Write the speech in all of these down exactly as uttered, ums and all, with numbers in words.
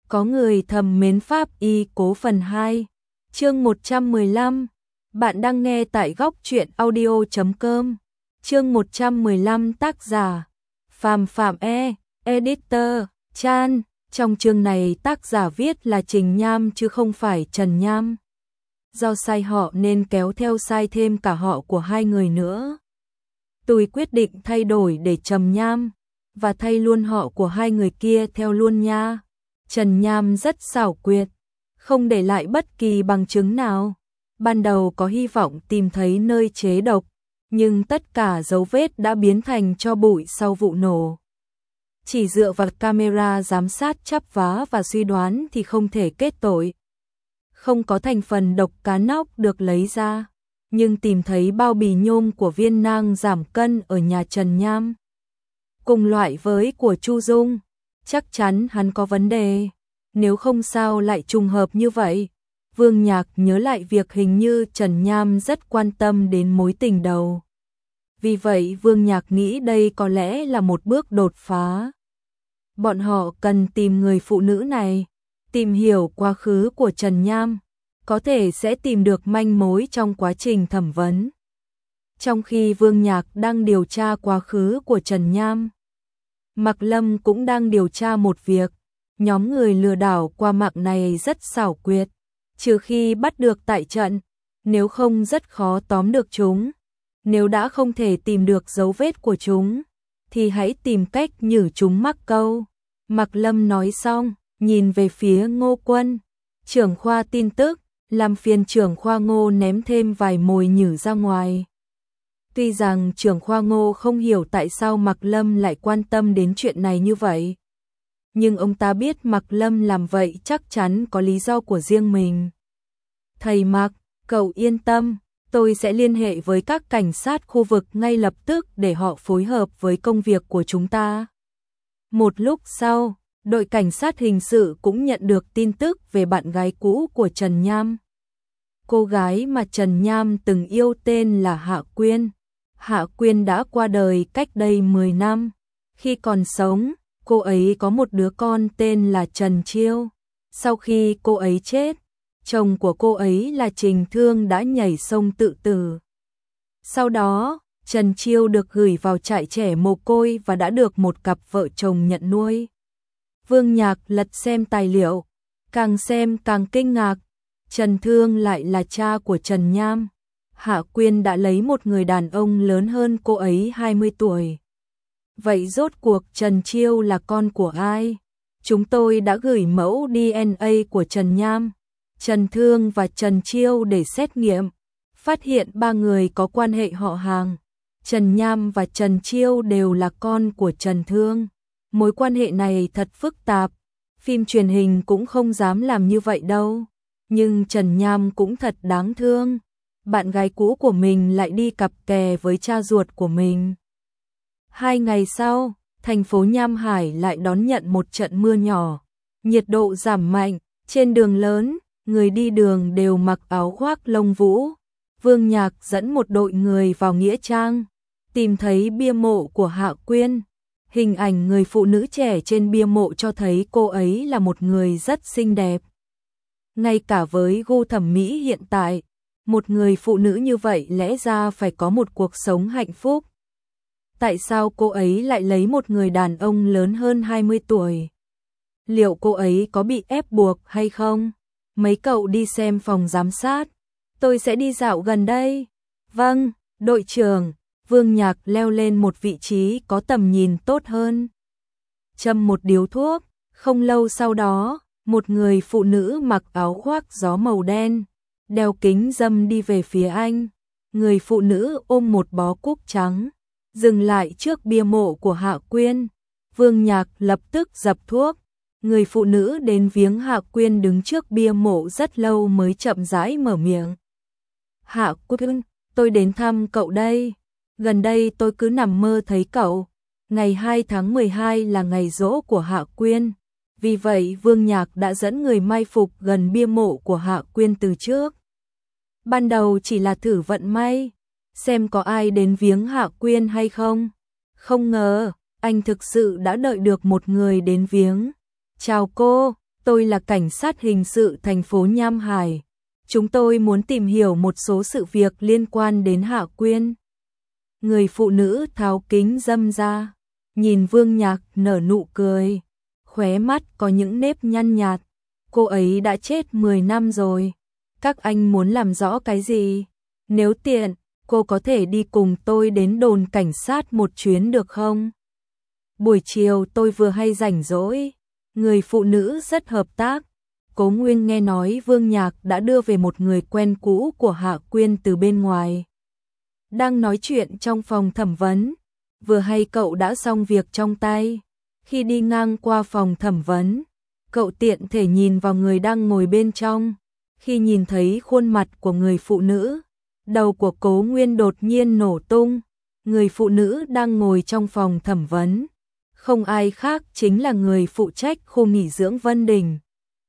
Có người thầm mến Pháp Y Cố phần hai, chương một trăm mười lăm. Bạn đang nghe tại góc truyện audio chấm com. Chương một trăm mười lăm, tác giả Phạm Phạm E, editor Chan. Trong chương này tác giả viết là Trình Nham chứ không phải Trần Nham. Do sai họ nên kéo theo sai thêm cả họ của hai người nữa. Tôi quyết định thay đổi để Trầm Nham, và thay luôn họ của hai người kia theo luôn nha. Trần Nham rất xảo quyệt, không để lại bất kỳ bằng chứng nào. Ban đầu có hy vọng tìm thấy nơi chế độc, nhưng tất cả dấu vết đã biến thành tro bụi sau vụ nổ. Chỉ dựa vào camera giám sát chắp vá và suy đoán thì không thể kết tội. Không có thành phần độc cá nóc được lấy ra, nhưng tìm thấy bao bì nhôm của viên nang giảm cân ở nhà Trần Nham. Cùng loại với của Chu Dung, chắc chắn hắn có vấn đề. Nếu không sao lại trùng hợp như vậy. Vương Nhạc nhớ lại việc hình như Trần Nham rất quan tâm đến mối tình đầu. Vì vậy Vương Nhạc nghĩ đây có lẽ là một bước đột phá. Bọn họ cần tìm người phụ nữ này, tìm hiểu quá khứ của Trần Nham, có thể sẽ tìm được manh mối trong quá trình thẩm vấn. Trong khi Vương Nhạc đang điều tra quá khứ của Trần Nham, Mạc Lâm cũng đang điều tra một việc. Nhóm người lừa đảo qua mạng này rất xảo quyệt, trừ khi bắt được tại trận, nếu không rất khó tóm được chúng. Nếu đã không thể tìm được dấu vết của chúng, thì hãy tìm cách nhử chúng mắc câu. Mạc Lâm nói xong, nhìn về phía Ngô Quân, trưởng khoa tin tức, làm phiền trưởng khoa Ngô ném thêm vài mồi nhử ra ngoài. Tuy rằng trưởng khoa Ngô không hiểu tại sao Mạc Lâm lại quan tâm đến chuyện này như vậy, nhưng ông ta biết Mạc Lâm làm vậy chắc chắn có lý do của riêng mình. Thầy Mạc, cậu yên tâm, tôi sẽ liên hệ với các cảnh sát khu vực ngay lập tức để họ phối hợp với công việc của chúng ta. Một lúc sau, đội cảnh sát hình sự cũng nhận được tin tức về bạn gái cũ của Trần Nham. Cô gái mà Trần Nham từng yêu tên là Hạ Quyên. Hạ Quyên đã qua đời cách đây mười năm. Khi còn sống, cô ấy có một đứa con tên là Trần Chiêu. Sau khi cô ấy chết, chồng của cô ấy là Trình Thương đã nhảy sông tự tử. Sau đó, Trần Chiêu được gửi vào trại trẻ mồ côi và đã được một cặp vợ chồng nhận nuôi. Vương Nhạc lật xem tài liệu, càng xem càng kinh ngạc. Trần Thương lại là cha của Trần Nham. Hạ Quyên đã lấy một người đàn ông lớn hơn cô ấy hai mươi tuổi. Vậy rốt cuộc Trần Chiêu là con của ai? Chúng tôi đã gửi mẫu đê en a của Trần Nham, Trần Thương và Trần Chiêu để xét nghiệm, phát hiện ba người có quan hệ họ hàng. Trần Nham và Trần Chiêu đều là con của Trần Thương. Mối quan hệ này thật phức tạp, phim truyền hình cũng không dám làm như vậy đâu. Nhưng Trần Nham cũng thật đáng thương, bạn gái cũ của mình lại đi cặp kè với cha ruột của mình. Hai ngày sau, thành phố Nham Hải lại đón nhận một trận mưa nhỏ, nhiệt độ giảm mạnh, trên đường lớn, người đi đường đều mặc áo khoác lông vũ. Vương Nhạc dẫn một đội người vào nghĩa trang, tìm thấy bia mộ của Hạ Quyên. Hình ảnh người phụ nữ trẻ trên bia mộ cho thấy cô ấy là một người rất xinh đẹp. Ngay cả với gu thẩm mỹ hiện tại, một người phụ nữ như vậy lẽ ra phải có một cuộc sống hạnh phúc. Tại sao cô ấy lại lấy một người đàn ông lớn hơn hai mươi tuổi? Liệu cô ấy có bị ép buộc hay không? Mấy cậu đi xem phòng giám sát, tôi sẽ đi dạo gần đây. Vâng, đội trưởng. Vương Nhạc leo lên một vị trí có tầm nhìn tốt hơn, châm một điếu thuốc. Không lâu sau đó, một người phụ nữ mặc áo khoác gió màu đen, đeo kính râm đi về phía anh. Người phụ nữ ôm một bó cúc trắng, dừng lại trước bia mộ của Hạ Quyên. Vương Nhạc lập tức dập thuốc. Người phụ nữ đến viếng Hạ Quyên đứng trước bia mộ rất lâu mới chậm rãi mở miệng. Hạ Quyên, tôi đến thăm cậu đây. Gần đây tôi cứ nằm mơ thấy cậu. Ngày hai tháng mười hai là ngày giỗ của Hạ Quyên. Vì vậy Vương Nhạc đã dẫn người mai phục gần bia mộ của Hạ Quyên từ trước. Ban đầu chỉ là thử vận may, xem có ai đến viếng Hạ Quyên hay không. Không ngờ, anh thực sự đã đợi được một người đến viếng. Chào cô, tôi là cảnh sát hình sự thành phố Nham Hải. Chúng tôi muốn tìm hiểu một số sự việc liên quan đến Hạ Quyên. Người phụ nữ tháo kính râm ra, nhìn Vương Nhạc nở nụ cười, khóe mắt có những nếp nhăn nhạt. Cô ấy đã chết mười năm rồi. Các anh muốn làm rõ cái gì? Nếu tiện, cô có thể đi cùng tôi đến đồn cảnh sát một chuyến được không? Buổi chiều tôi vừa hay rảnh rỗi. Người phụ nữ rất hợp tác. Cố Nguyên nghe nói Vương Nhạc đã đưa về một người quen cũ của Hạ Quyên từ bên ngoài. Đang nói chuyện trong phòng thẩm vấn, vừa hay cậu đã xong việc trong tay. Khi đi ngang qua phòng thẩm vấn, cậu tiện thể nhìn vào người đang ngồi bên trong. Khi nhìn thấy khuôn mặt của người phụ nữ, đầu của Cố Nguyên đột nhiên nổ tung. Người phụ nữ đang ngồi trong phòng thẩm vấn, không ai khác chính là người phụ trách khu nghỉ dưỡng Vân Đình.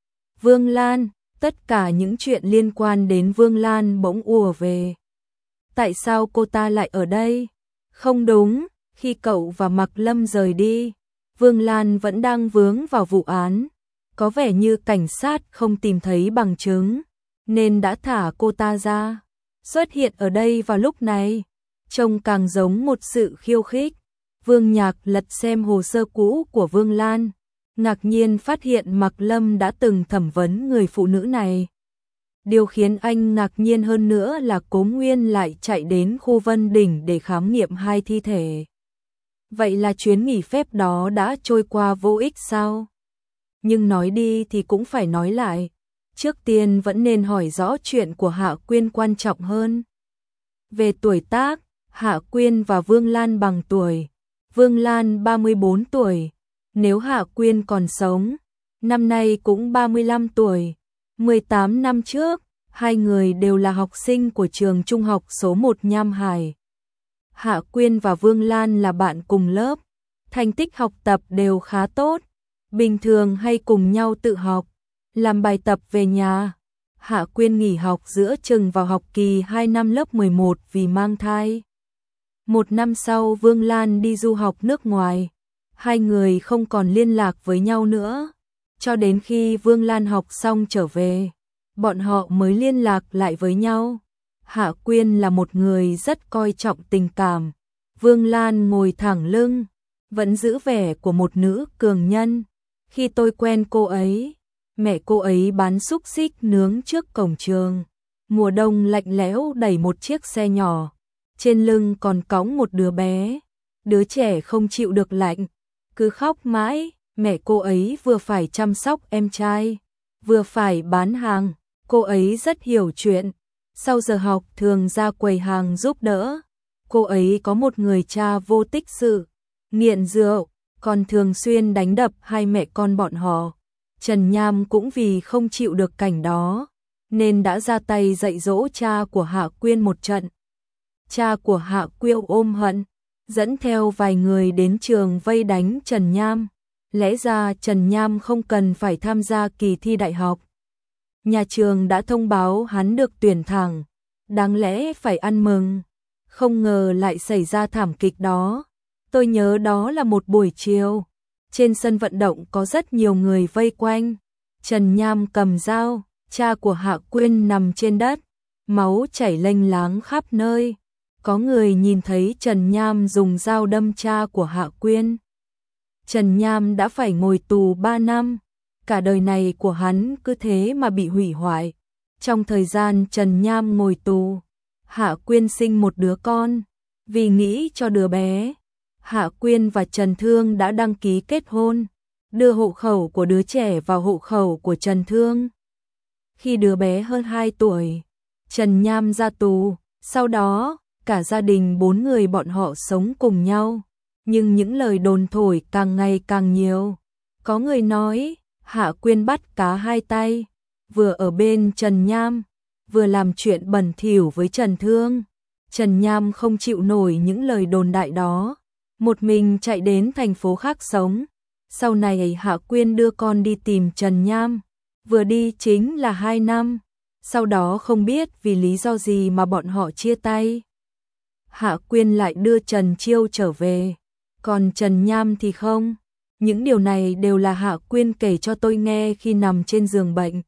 Vương Lan, tất cả những chuyện liên quan đến Vương Lan bỗng ùa về. Tại sao cô ta lại ở đây? Không đúng, khi cậu và Mạc Lâm rời đi, Vương Lan vẫn đang vướng vào vụ án. Có vẻ như cảnh sát không tìm thấy bằng chứng, nên đã thả cô ta ra. Xuất hiện ở đây vào lúc này, trông càng giống một sự khiêu khích. Vương Nhạc lật xem hồ sơ cũ của Vương Lan, ngạc nhiên phát hiện Mạc Lâm đã từng thẩm vấn người phụ nữ này. Điều khiến anh ngạc nhiên hơn nữa là Cố Nguyên lại chạy đến khu Vân Đỉnh để khám nghiệm hai thi thể. Vậy là chuyến nghỉ phép đó đã trôi qua vô ích sao? Nhưng nói đi thì cũng phải nói lại. Trước tiên vẫn nên hỏi rõ chuyện của Hạ Quyên quan trọng hơn. Về tuổi tác, Hạ Quyên và Vương Lan bằng tuổi. Vương Lan ba mươi bốn tuổi, nếu Hạ Quyên còn sống, năm nay cũng ba mươi lăm tuổi. mười tám năm trước, hai người đều là học sinh của trường trung học số một Nham Hải. Hạ Quyên và Vương Lan là bạn cùng lớp, thành tích học tập đều khá tốt, bình thường hay cùng nhau tự học, làm bài tập về nhà. Hạ Quyên nghỉ học giữa chừng vào học kỳ hai năm lớp mười một vì mang thai. Một năm sau Vương Lan đi du học nước ngoài, hai người không còn liên lạc với nhau nữa. Cho đến khi Vương Lan học xong trở về, bọn họ mới liên lạc lại với nhau. Hạ Quyên là một người rất coi trọng tình cảm. Vương Lan ngồi thẳng lưng, vẫn giữ vẻ của một nữ cường nhân. Khi tôi quen cô ấy, mẹ cô ấy bán xúc xích nướng trước cổng trường. Mùa đông lạnh lẽo đẩy một chiếc xe nhỏ, trên lưng còn cõng một đứa bé. Đứa trẻ không chịu được lạnh, cứ khóc mãi. Mẹ cô ấy vừa phải chăm sóc em trai, vừa phải bán hàng. Cô ấy rất hiểu chuyện. Sau giờ học thường ra quầy hàng giúp đỡ. Cô ấy có một người cha vô tích sự, nghiện rượu, còn thường xuyên đánh đập hai mẹ con bọn họ. Trần Nham cũng vì không chịu được cảnh đó, nên đã ra tay dạy dỗ cha của Hạ Quyên một trận. Cha của Hạ Quyên ôm hận, dẫn theo vài người đến trường vây đánh Trần Nham. Lẽ ra Trần Nham không cần phải tham gia kỳ thi đại học. Nhà trường đã thông báo hắn được tuyển thẳng, đáng lẽ phải ăn mừng. Không ngờ lại xảy ra thảm kịch đó. Tôi nhớ đó là một buổi chiều. Trên sân vận động có rất nhiều người vây quanh. Trần Nham cầm dao, cha của Hạ Quyên nằm trên đất, máu chảy lênh láng khắp nơi. Có người nhìn thấy Trần Nham dùng dao đâm cha của Hạ Quyên. Trần Nham đã phải ngồi tù ba năm. Cả đời này của hắn cứ thế mà bị hủy hoại. Trong thời gian Trần Nham ngồi tù, Hạ Quyên sinh một đứa con. Vì nghĩ cho đứa bé, Hạ Quyên và Trần Thương đã đăng ký kết hôn, đưa hộ khẩu của đứa trẻ vào hộ khẩu của Trần Thương. Khi đứa bé hơn hai tuổi, Trần Nham ra tù. Sau đó, cả gia đình bốn người bọn họ sống cùng nhau. Nhưng những lời đồn thổi càng ngày càng nhiều. Có người nói, Hạ Quyên bắt cá hai tay, vừa ở bên Trần Nham, vừa làm chuyện bẩn thỉu với Trần Thương. Trần Nham không chịu nổi những lời đồn đại đó, một mình chạy đến thành phố khác sống. Sau này Hạ Quyên đưa con đi tìm Trần Nham, vừa đi chính là hai năm. Sau đó không biết vì lý do gì mà bọn họ chia tay. Hạ Quyên lại đưa Trần Chiêu trở về, còn Trần Nham thì không. Những điều này đều là Hạ Quyên kể cho tôi nghe khi nằm trên giường bệnh.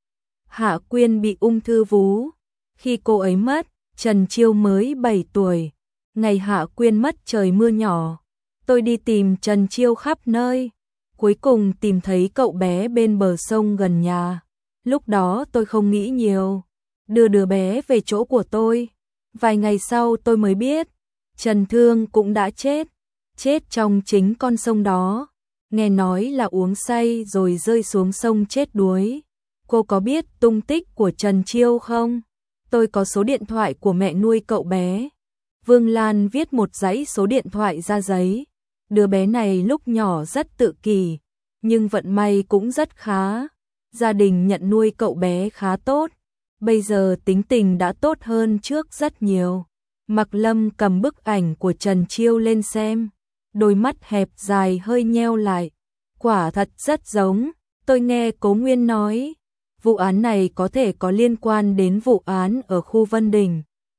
Hạ Quyên bị ung thư vú. Khi cô ấy mất, Trần Chiêu mới bảy tuổi. Ngày Hạ Quyên mất trời mưa nhỏ. Tôi đi tìm Trần Chiêu khắp nơi. Cuối cùng tìm thấy cậu bé bên bờ sông gần nhà. Lúc đó tôi không nghĩ nhiều. Đưa đứa bé về chỗ của tôi. Vài ngày sau tôi mới biết, Trần Thương cũng đã chết. Chết trong chính con sông đó. Nghe nói là uống say rồi rơi xuống sông chết đuối. Cô có biết tung tích của Trần Chiêu không? Tôi có số điện thoại của mẹ nuôi cậu bé. Vương Lan viết một dãy số điện thoại ra giấy. Đứa bé này lúc nhỏ rất tự kỷ, nhưng vận may cũng rất khá. Gia đình nhận nuôi cậu bé khá tốt. Bây giờ tính tình đã tốt hơn trước rất nhiều. Mạc Lâm cầm bức ảnh của Trần Chiêu lên xem. Đôi mắt hẹp dài hơi nheo lại. Quả thật rất giống. Tôi nghe Cố Nguyên nói, vụ án này có thể có liên quan đến vụ án ở khu Vân Đình.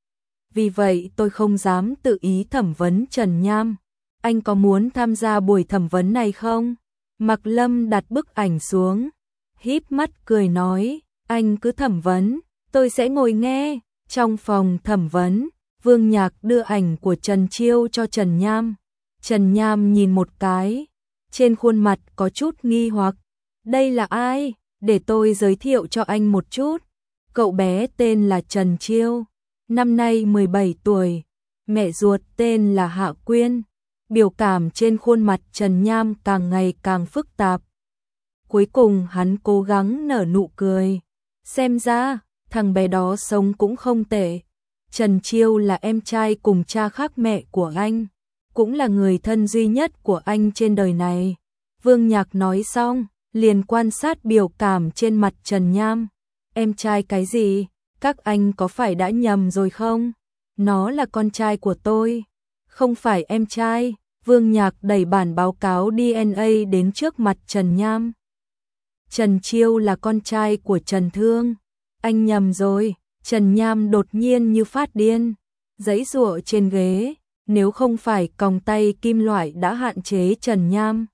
Vì vậy tôi không dám tự ý thẩm vấn Trần Nham. Anh có muốn tham gia buổi thẩm vấn này không? Mạc Lâm đặt bức ảnh xuống, híp mắt cười nói, anh cứ thẩm vấn, tôi sẽ ngồi nghe. Trong phòng thẩm vấn, Vương Nhạc đưa ảnh của Trần Chiêu cho Trần Nham. Trần Nham nhìn một cái, trên khuôn mặt có chút nghi hoặc. Đây là ai? Để tôi giới thiệu cho anh một chút. Cậu bé tên là Trần Chiêu, năm nay mười bảy tuổi, mẹ ruột tên là Hạ Quyên. Biểu cảm trên khuôn mặt Trần Nham càng ngày càng phức tạp. Cuối cùng hắn cố gắng nở nụ cười. Xem ra, thằng bé đó sống cũng không tệ. Trần Chiêu là em trai cùng cha khác mẹ của anh, cũng là người thân duy nhất của anh trên đời này. Vương Nhạc nói xong, liền quan sát biểu cảm trên mặt Trần Nham. Em trai cái gì? Các anh có phải đã nhầm rồi không? Nó là con trai của tôi. Không phải em trai. Vương Nhạc đẩy bản báo cáo đê en a đến trước mặt Trần Nham. Trần Chiêu là con trai của Trần Thương. Anh nhầm rồi. Trần Nham đột nhiên như phát điên, giãy giụa trên ghế. Nếu không phải còng tay kim loại đã hạn chế Trần Nham,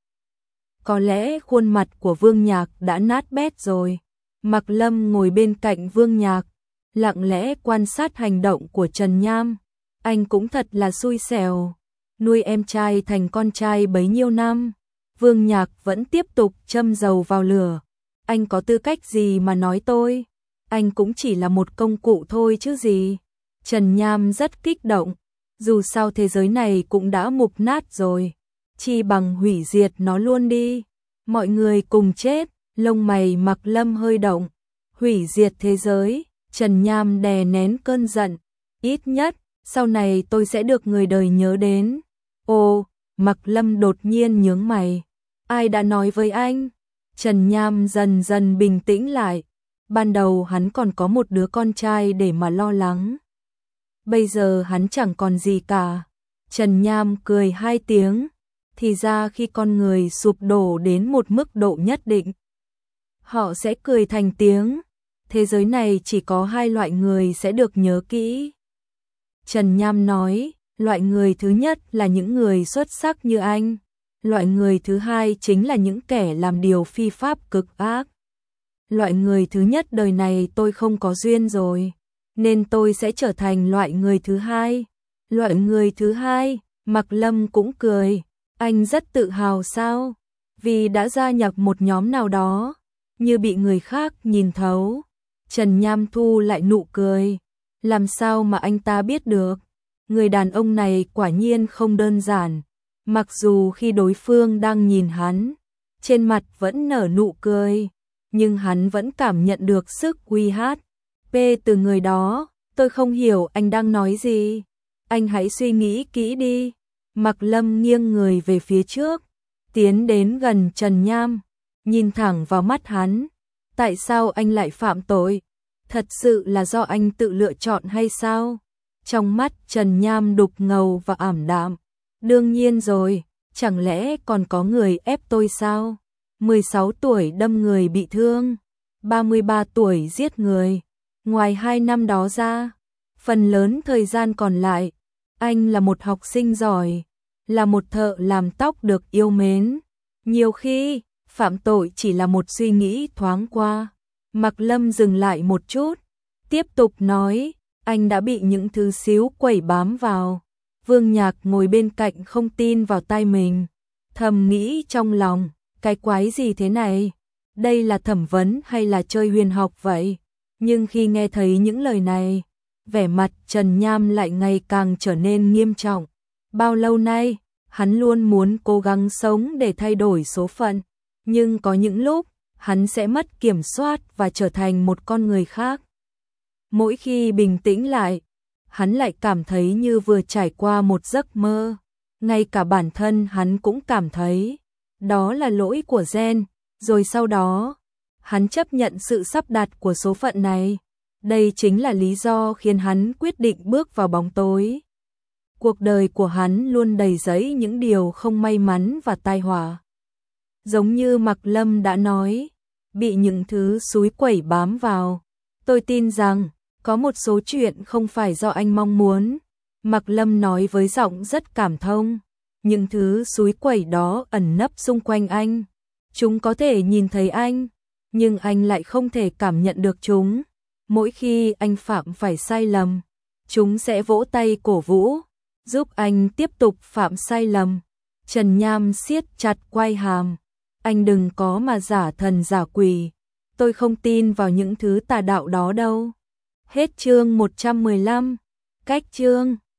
có lẽ khuôn mặt của Vương Nhạc đã nát bét rồi. Mạc Lâm ngồi bên cạnh Vương Nhạc, lặng lẽ quan sát hành động của Trần Nham. Anh cũng thật là xui xẻo, nuôi em trai thành con trai bấy nhiêu năm. Vương Nhạc vẫn tiếp tục châm dầu vào lửa. Anh có tư cách gì mà nói tôi? Anh cũng chỉ là một công cụ thôi chứ gì. Trần Nham rất kích động. Dù sao thế giới này cũng đã mục nát rồi, chi bằng hủy diệt nó luôn đi. Mọi người cùng chết. Lông mày Mạc Lâm hơi động. Hủy diệt thế giới. Trần Nham đè nén cơn giận. Ít nhất, sau này tôi sẽ được người đời nhớ đến. Ồ, Mạc Lâm đột nhiên nhướng mày. Ai đã nói với anh? Trần Nham dần dần bình tĩnh lại. Ban đầu hắn còn có một đứa con trai để mà lo lắng. Bây giờ hắn chẳng còn gì cả. Trần Nham cười hai tiếng. Thì ra khi con người sụp đổ đến một mức độ nhất định, họ sẽ cười thành tiếng. Thế giới này chỉ có hai loại người sẽ được nhớ kỹ. Trần Nham nói, loại người thứ nhất là những người xuất sắc như anh. Loại người thứ hai chính là những kẻ làm điều phi pháp cực ác. Loại người thứ nhất đời này tôi không có duyên rồi, nên tôi sẽ trở thành loại người thứ hai. Loại người thứ hai, Mạc Lâm cũng cười. Anh rất tự hào sao? Vì đã gia nhập một nhóm nào đó, như bị người khác nhìn thấu. Trần Nham thu lại nụ cười. Làm sao mà anh ta biết được? Người đàn ông này quả nhiên không đơn giản. Mặc dù khi đối phương đang nhìn hắn, trên mặt vẫn nở nụ cười, nhưng hắn vẫn cảm nhận được sức uy hát P từ người đó. Tôi không hiểu anh đang nói gì. Anh hãy suy nghĩ kỹ đi. Mạc Lâm nghiêng người về phía trước, tiến đến gần Trần Nham, nhìn thẳng vào mắt hắn. Tại sao anh lại phạm tội? Thật sự là do anh tự lựa chọn hay sao? Trong mắt Trần Nham đục ngầu và ảm đạm. Đương nhiên rồi, chẳng lẽ còn có người ép tôi sao? mười sáu tuổi đâm người bị thương, ba mươi ba tuổi giết người. Ngoài hai năm đó ra, phần lớn thời gian còn lại, anh là một học sinh giỏi, là một thợ làm tóc được yêu mến. Nhiều khi, phạm tội chỉ là một suy nghĩ thoáng qua. Mạc Lâm dừng lại một chút, tiếp tục nói, anh đã bị những thứ xíu quẩy bám vào. Vương Nhạc ngồi bên cạnh không tin vào tai mình, thầm nghĩ trong lòng, cái quái gì thế này? Đây là thẩm vấn hay là chơi huyền học vậy? Nhưng khi nghe thấy những lời này, vẻ mặt Trần Nham lại ngày càng trở nên nghiêm trọng. Bao lâu nay, hắn luôn muốn cố gắng sống để thay đổi số phận, nhưng có những lúc, hắn sẽ mất kiểm soát và trở thành một con người khác. Mỗi khi bình tĩnh lại, hắn lại cảm thấy như vừa trải qua một giấc mơ. Ngay cả bản thân hắn cũng cảm thấy đó là lỗi của gen, rồi sau đó, hắn chấp nhận sự sắp đặt của số phận này. Đây chính là lý do khiến hắn quyết định bước vào bóng tối. Cuộc đời của hắn luôn đầy rẫy những điều không may mắn và tai họa. Giống như Mạc Lâm đã nói, bị những thứ xúi quẩy bám vào. Tôi tin rằng, có một số chuyện không phải do anh mong muốn. Mạc Lâm nói với giọng rất cảm thông. Những thứ xúi quẩy đó ẩn nấp xung quanh anh. Chúng có thể nhìn thấy anh, nhưng anh lại không thể cảm nhận được chúng. Mỗi khi anh phạm phải sai lầm, chúng sẽ vỗ tay cổ vũ, giúp anh tiếp tục phạm sai lầm. Trần Nham siết chặt quai hàm. Anh đừng có mà giả thần giả quỷ. Tôi không tin vào những thứ tà đạo đó đâu. Hết chương một trăm mười lăm. Cách chương